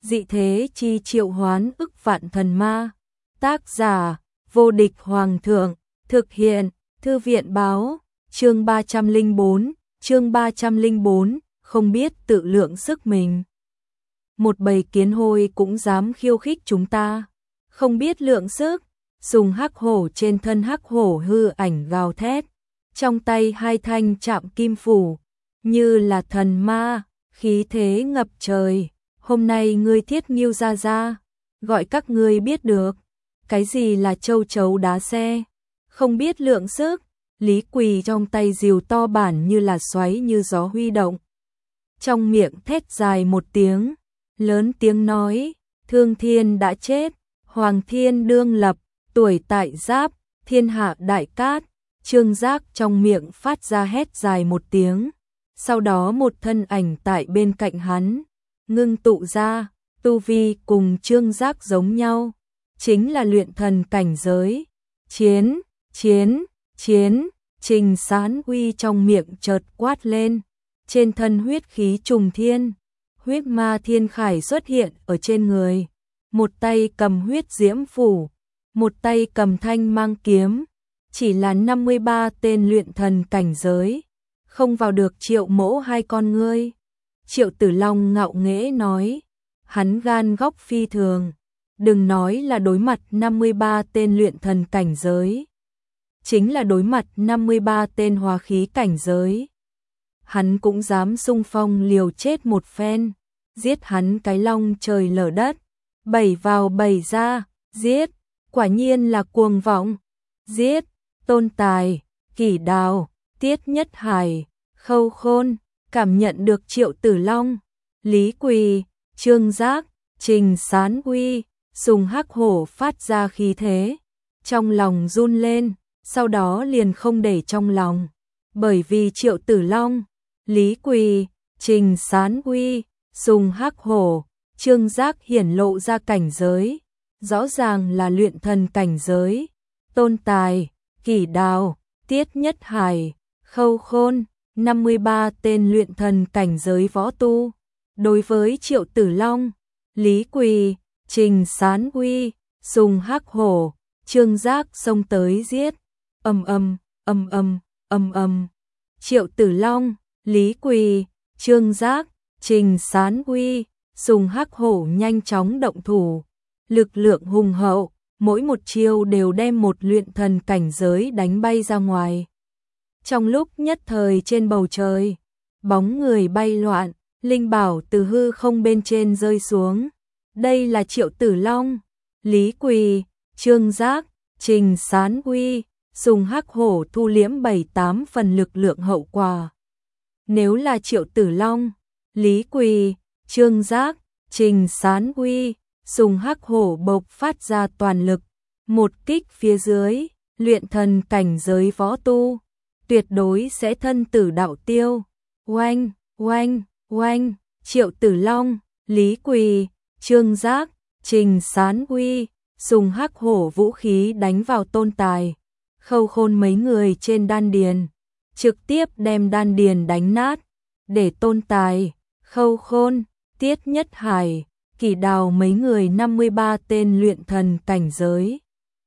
dị thế chi triệu hoán ức vạn thần ma. Tác giả, vô địch hoàng thượng, thực hiện, thư viện báo, chương 304, không biết tự lượng sức mình. Một bầy kiến hôi cũng dám khiêu khích chúng ta, không biết lượng sức. Sùng hắc hổ trên thân hắc hổ hư ảnh gào thét, trong tay hai thanh chạm kim phủ, như là thần ma, khí thế ngập trời. Hôm nay ngươi Thiết Nghiêu ra, gọi các ngươi biết được, cái gì là châu chấu đá xe, không biết lượng sức. Lý Quỳ trong tay rìu to bản như là xoáy như gió huy động. Trong miệng thét dài một tiếng, lớn tiếng nói, Thương Thiên đã chết, Hoàng Thiên đương lập, tuổi tại Giáp, thiên hạ đại cát. Trương Giác trong miệng phát ra hét dài một tiếng, sau đó một thân ảnh tại bên cạnh hắn ngưng tụ ra, tu vi cùng Trương Giác giống nhau, chính là luyện thần cảnh giới. Chiến, chiến, chiến. Trình Sán Uy trong miệng chợt quát lên, trên thân huyết khí trùng thiên, huyết ma thiên khải xuất hiện ở trên người, một tay cầm huyết diễm phủ, một tay cầm thanh mang kiếm. Chỉ là 53 tên luyện thần cảnh giới, không vào được Triệu Mỗ hai con ngươi. Triệu Tử Long ngạo nghễ nói, hắn gan góc phi thường, đừng nói là đối mặt 53 tên luyện thần cảnh giới, chính là đối mặt 53 tên hóa khí cảnh giới, hắn cũng dám xung phong liều chết một phen, giết hắn cái long trời lở đất, bảy vào bảy ra, giết, quả nhiên là cuồng vọng, giết. Tôn Tài, Kỷ Đào, Tiết Nhất Hải, Khâu Khôn, cảm nhận được Triệu Tử Long, Lý Quỳ, Trương Giác, Trình Sán Uy, Sùng hắc hổ phát ra khí thế, trong lòng run lên, sau đó liền không để trong lòng, bởi vì Triệu Tử Long, Lý Quỳ, Trình Sán Uy, Sùng hắc hổ, Trương Giác hiển lộ ra cảnh giới, rõ ràng là luyện thần cảnh giới. Tôn Tài, Kỷ Đào, Tiết Nhất Hải, Khâu Khôn, 53 tên luyện thần cảnh giới võ tu. Đối với Triệu Tử Long, Lý Quỳ, Trình Sán Uy, Sùng hắc hổ, Trương Giác xông tới giết. Triệu Tử Long, Lý Quỳ, Trương Giác, Trình Sán Uy, Sùng hắc hổ nhanh chóng động thủ, lực lượng hùng hậu. Mỗi một chiêu đều đem một luyện thần cảnh giới đánh bay ra ngoài. Trong lúc nhất thời trên bầu trời, bóng người bay loạn, linh bảo từ hư không bên trên rơi xuống. Đây là Triệu Tử Long, Lý Quỳ, Trương Giác, Trình Sán Uy, Sùng hắc hổ thu liễm 7-8 phần lực lượng hậu quả. Nếu là Triệu Tử Long, Lý Quỳ, Trương Giác, Trình Sán Uy, Sùng hắc hổ bộc phát ra toàn lực, một kích phía dưới, luyện thần cảnh giới võ tu, tuyệt đối sẽ thân tử đạo tiêu. Oanh, oanh, oanh, Triệu Tử Long, Lý Quỳ, Trương Giác, Trình Sán Uy, Sùng hắc hổ vũ khí đánh vào Tôn Tài, Khâu Khôn mấy người trên đan điền, trực tiếp đem đan điền đánh nát, để Tôn Tài, Khâu Khôn, Tiết Nhất Hải, Kỷ Đào mấy người 53 tên luyện thần cảnh giới,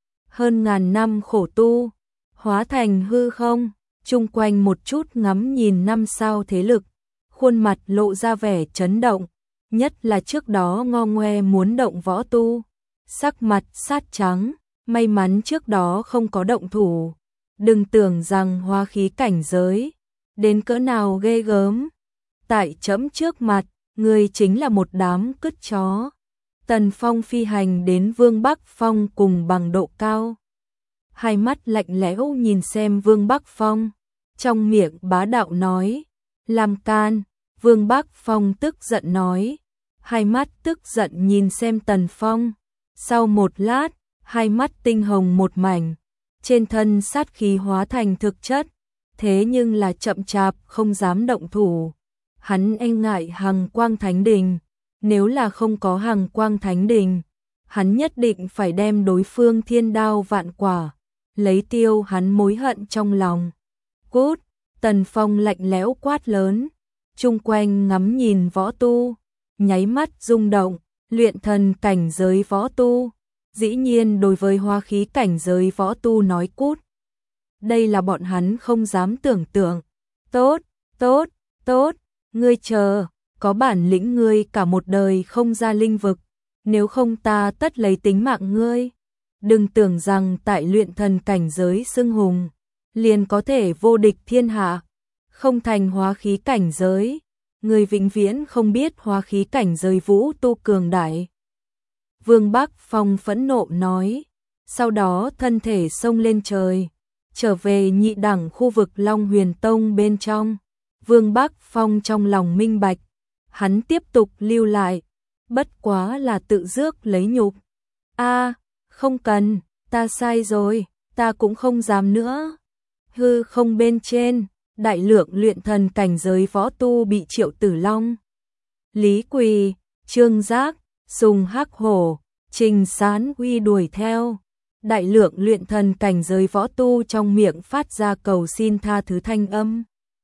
hơn ngàn năm khổ tu, hóa thành hư không, chung quanh một chút ngắm nhìn năm sao thế lực, khuôn mặt lộ ra vẻ chấn động, nhất là trước đó ngo ngoe muốn động võ tu, sắc mặt sát trắng, may mắn trước đó không có động thủ, đừng tưởng rằng hóa khí cảnh giới, đến cỡ nào ghê gớm, tại trẫm trước mặt. Người chính là một đám cứt chó. Tần Phong phi hành đến Vương Bắc Phong cùng bằng độ cao. Hai mắt lạnh lẽo nhìn xem Vương Bắc Phong. Trong miệng bá đạo nói. Làm can. Vương Bắc Phong tức giận nói. Hai mắt tức giận nhìn xem Tần Phong. Sau một lát, hai mắt tinh hồng một mảnh. Trên thân sát khí hóa thành thực chất. Thế nhưng là chậm chạp không dám động thủ. Hắn e ngại Hằng Quang Thánh Đình, nếu là không có Hằng Quang Thánh Đình, hắn nhất định phải đem đối phương thiên đao vạn quả, lấy tiêu hắn mối hận trong lòng. Cút, Tần Phong lạnh lẽo quát lớn, chung quanh ngắm nhìn võ tu, nháy mắt rung động, luyện thần cảnh giới võ tu. Dĩ nhiên đối với hóa khí cảnh giới võ tu nói cút. Đây là bọn hắn không dám tưởng tượng. Tốt, tốt, tốt, ngươi chờ, có bản lĩnh ngươi cả một đời không ra linh vực, nếu không ta tất lấy tính mạng ngươi. Đừng tưởng rằng tại luyện thần cảnh giới xưng hùng, liền có thể vô địch thiên hạ, không thành hóa khí cảnh giới, người vĩnh viễn không biết hóa khí cảnh giới vũ tu cường đại. Vương Bắc Phong phẫn nộ nói, sau đó thân thể xông lên trời, trở về nhị đẳng khu vực Long Huyền Tông bên trong. Vương Bắc Phong trong lòng minh bạch, hắn tiếp tục lưu lại, bất quá là tự rước lấy nhục. Không cần, ta sai rồi, ta cũng không dám nữa. Hư không bên trên, đại lượng luyện thần cảnh giới võ tu bị Triệu Tử Long, Lý Quỳ, Trương Giác, Sùng Hắc Hổ, Trình Sán Uy đuổi theo. Đại lượng luyện thần cảnh giới võ tu trong miệng phát ra cầu xin tha thứ thanh âm.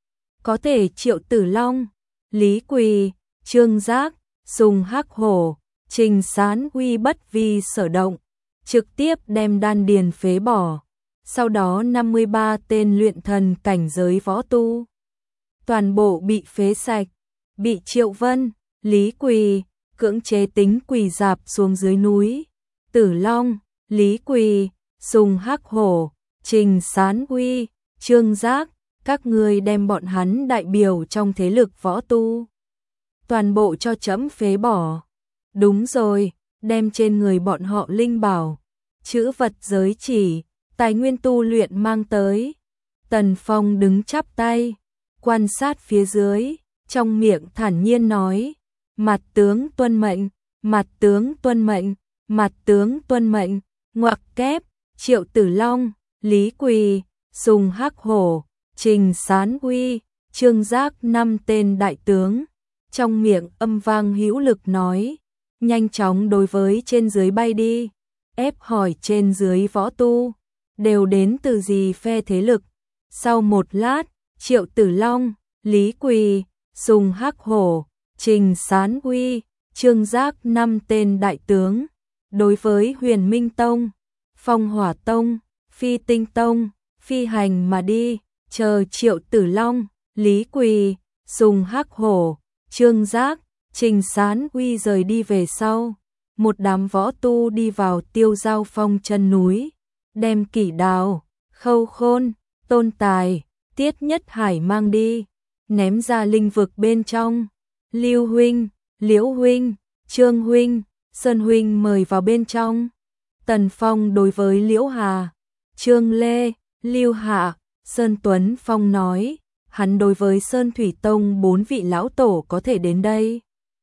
Có thể Triệu Tử Long, Lý Quỳ, Trương Giác, Sùng Hắc Hổ, Trình Sán Uy bất vi sở động, trực tiếp đem đan điền phế bỏ. Sau đó 53 tên luyện thần cảnh giới võ tu toàn bộ bị phế sạch, bị Triệu Vân, Lý Quỳ cưỡng chế tính quỳ dạp xuống dưới núi. Tử Long, Lý Quỳ, Sùng Hắc Hổ, Trình Sán Uy, Trương Giác, các ngươi đem bọn hắn đại biểu trong thế lực võ tu toàn bộ cho trẫm phế bỏ. Đúng rồi, đem trên người bọn họ linh bảo, chữ vật giới chỉ, tài nguyên tu luyện mang tới. Tần Phong đứng chắp tay, quan sát phía dưới, trong miệng thản nhiên nói, mặt tướng tuân mệnh, mặt tướng tuân mệnh, mặt tướng tuân mệnh. Ngoặc kép, Triệu Tử Long, Lý Quỳ, Sùng Hắc Hổ, Trình Sán Uy, Trương Giác 5 tên đại tướng, trong miệng âm vang hữu lực nói, nhanh chóng đối với trên dưới bay đi, ép hỏi trên dưới võ tu đều đến từ gì phe thế lực. Sau một lát, Triệu Tử Long, Lý Quỳ, Sùng Hắc Hổ, Trình Sán Uy, Trương Giác 5 tên đại tướng đối với Huyền Minh Tông, Phong Hỏa Tông, Phi Tinh Tông phi hành mà đi. Chờ Triệu Tử Long, Lý Quỳ, Sùng Hắc Hổ, Trương Giác, Trình Sán Uy rời đi về sau, một đám võ tu đi vào Tiêu Giao Phong chân núi, đem Kỷ Đào, Khâu Khôn, Tôn Tài, Tiết Nhất Hải mang đi, ném ra linh vực bên trong. Lưu huynh, Liễu huynh, Trương huynh, Sơn huynh mời vào bên trong. Tần Phong đối với Liễu Hà, Trương Lê, Lưu Hạ, Sơn Tuấn Phong nói, hắn đối với Sơn Thủy Tông 4 vị lão tổ có thể đến đây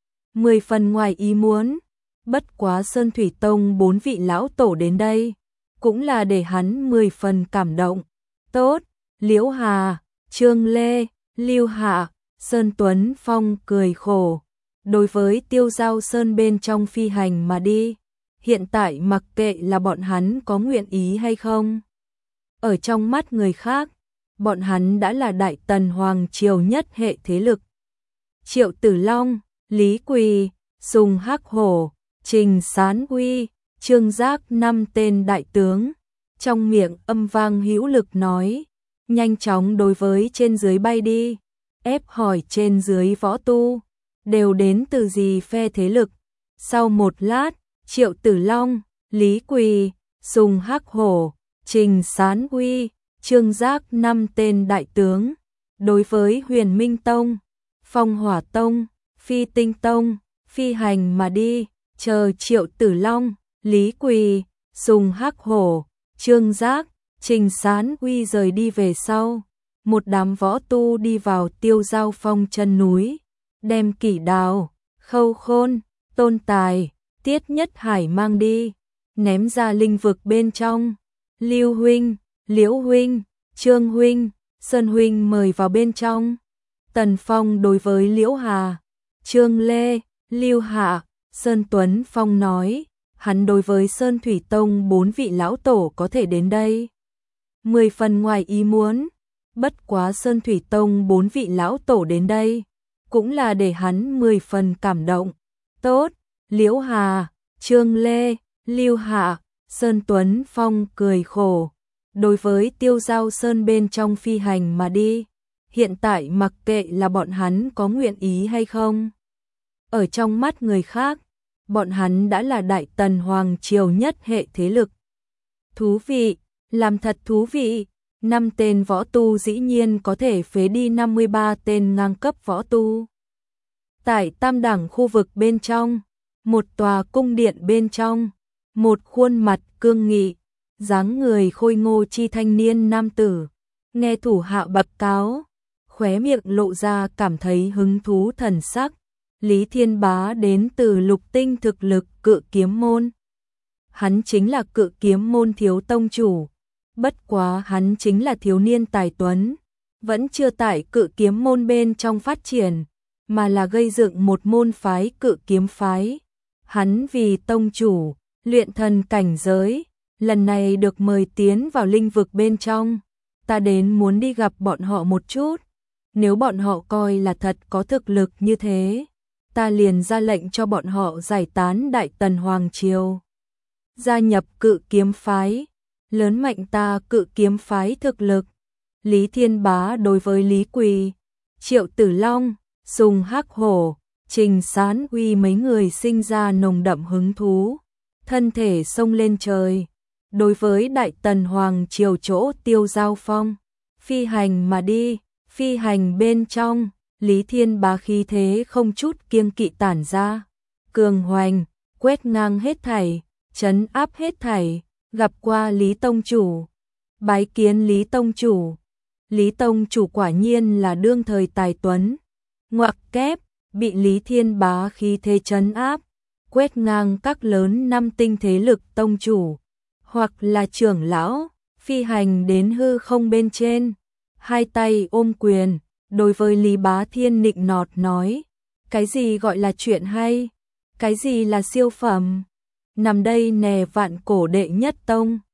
10 phần ngoài ý muốn, bất quá Sơn Thủy Tông 4 vị lão tổ đến đây cũng là để hắn 10 phần cảm động. Tốt, Liễu Hà, Trương Lê, Lưu Hạ, Sơn Tuấn Phong cười khổ, đối với Tiêu Giao Sơn bên trong phi hành mà đi, hiện tại mặc kệ là bọn hắn có nguyện ý hay không. Ở trong mắt người khác, bọn hắn đã là Đại Tần Hoàng Triều nhất hệ thế lực. Triệu Tử Long, Lý Quỳ, Sùng Hắc Hổ, Trình Sán Uy, Trương Giác 5 tên đại tướng, trong miệng âm vang hữu lực nói, nhanh chóng đối với trên dưới bay đi, ép hỏi trên dưới võ tu đều đến từ gì phe thế lực. Sau một lát, Triệu Tử Long, Lý Quỳ, Sùng Hắc Hổ, Trình Sán Uy, Trương Giác 5 tên đại tướng đối với Huyền Minh Tông, Phong Hỏa Tông, Phi Tinh Tông phi hành mà đi. Chờ Triệu Tử Long, Lý Quỳ, Sùng Hắc Hổ, Trương Giác, Trình Sán Uy rời đi về sau, một đám võ tu đi vào Tiêu Giao Phong chân núi, đem Kỷ Đào, Khâu Khôn, Tôn Tài, Tiết Nhất Hải mang đi, ném ra linh vực bên trong. Lưu huynh, Liễu huynh, Trương huynh, Sơn huynh mời vào bên trong. Tần Phong đối với Liễu Hà, Trương Lê, Lưu Hạ, Sơn Tuấn Phong nói, hắn đối với Sơn Thủy Tông 4 vị lão tổ có thể đến đây 10 phần ngoài ý muốn, bất quá Sơn Thủy Tông 4 vị lão tổ đến đây cũng là để hắn 10 phần cảm động. Tốt, Liễu Hà, Trương Lê, Lưu Hạ, Sơn Tuấn Phong cười khổ. Đối với Tiêu Giao Sơn bên trong phi hành mà đi, hiện tại mặc kệ là bọn hắn có nguyện ý hay không. Ở trong mắt người khác, bọn hắn đã là Đại Tần Hoàng Triều nhất hệ thế lực. Thú vị, làm thật thú vị, 5 tên võ tu dĩ nhiên có thể phế đi 53 tên ngang cấp võ tu. Tại tam đẳng khu vực bên trong, một tòa cung điện bên trong, một khuôn mặt cương nghị, dáng người khôi ngô chi thanh niên nam tử, nghe thủ hạ bập cáo, khóe miệng lộ ra cảm thấy hứng thú thần sắc. Lý Thiên Bá đến từ Lục Tinh thực lực Cự Kiếm môn. Hắn chính là Cự Kiếm môn thiếu tông chủ, bất quá hắn chính là thiếu niên tài tuấn, vẫn chưa tại Cự Kiếm môn bên trong phát triển, mà là gây dựng một môn phái Cự Kiếm phái. Hắn vì tông chủ, luyện thần cảnh giới, lần này được mời tiến vào linh vực bên trong, ta đến muốn đi gặp bọn họ một chút, nếu bọn họ coi là thật có thực lực như thế, ta liền ra lệnh cho bọn họ giải tán Đại Tần Hoàng Triều, gia nhập Cự Kiếm phái, lớn mạnh ta Cự Kiếm phái thực lực. Lý Thiên Bá đối với Lý Quỳ, Triệu Tử Long, Sùng Hắc Hổ, Trình Sán Uy mấy người sinh ra nồng đậm hứng thú, thân thể xông lên trời. Đối với Đại Tần Hoàng Triều chỗ Tiêu Giao Phong, phi hành mà đi, phi hành bên trong, Lý Thiên Bá khí thế không chút kiêng kỵ tản ra, cường hoành, quét ngang hết thảy, trấn áp hết thảy, gặp qua Lý Tông Chủ, bái kiến Lý Tông Chủ. Lý Tông Chủ quả nhiên là đương thời tài tuấn, ngoặc kép, bị Lý Thiên Bá khí thế trấn áp, quét ngang các lớn 5 tinh thế lực tông chủ, hoặc là trưởng lão, phi hành đến hư không bên trên, hai tay ôm quyền, đối với Lý Bá Thiên nịnh nọt nói, cái gì gọi là chuyện hay, cái gì là siêu phẩm, nằm đây nè vạn cổ đệ nhất tông.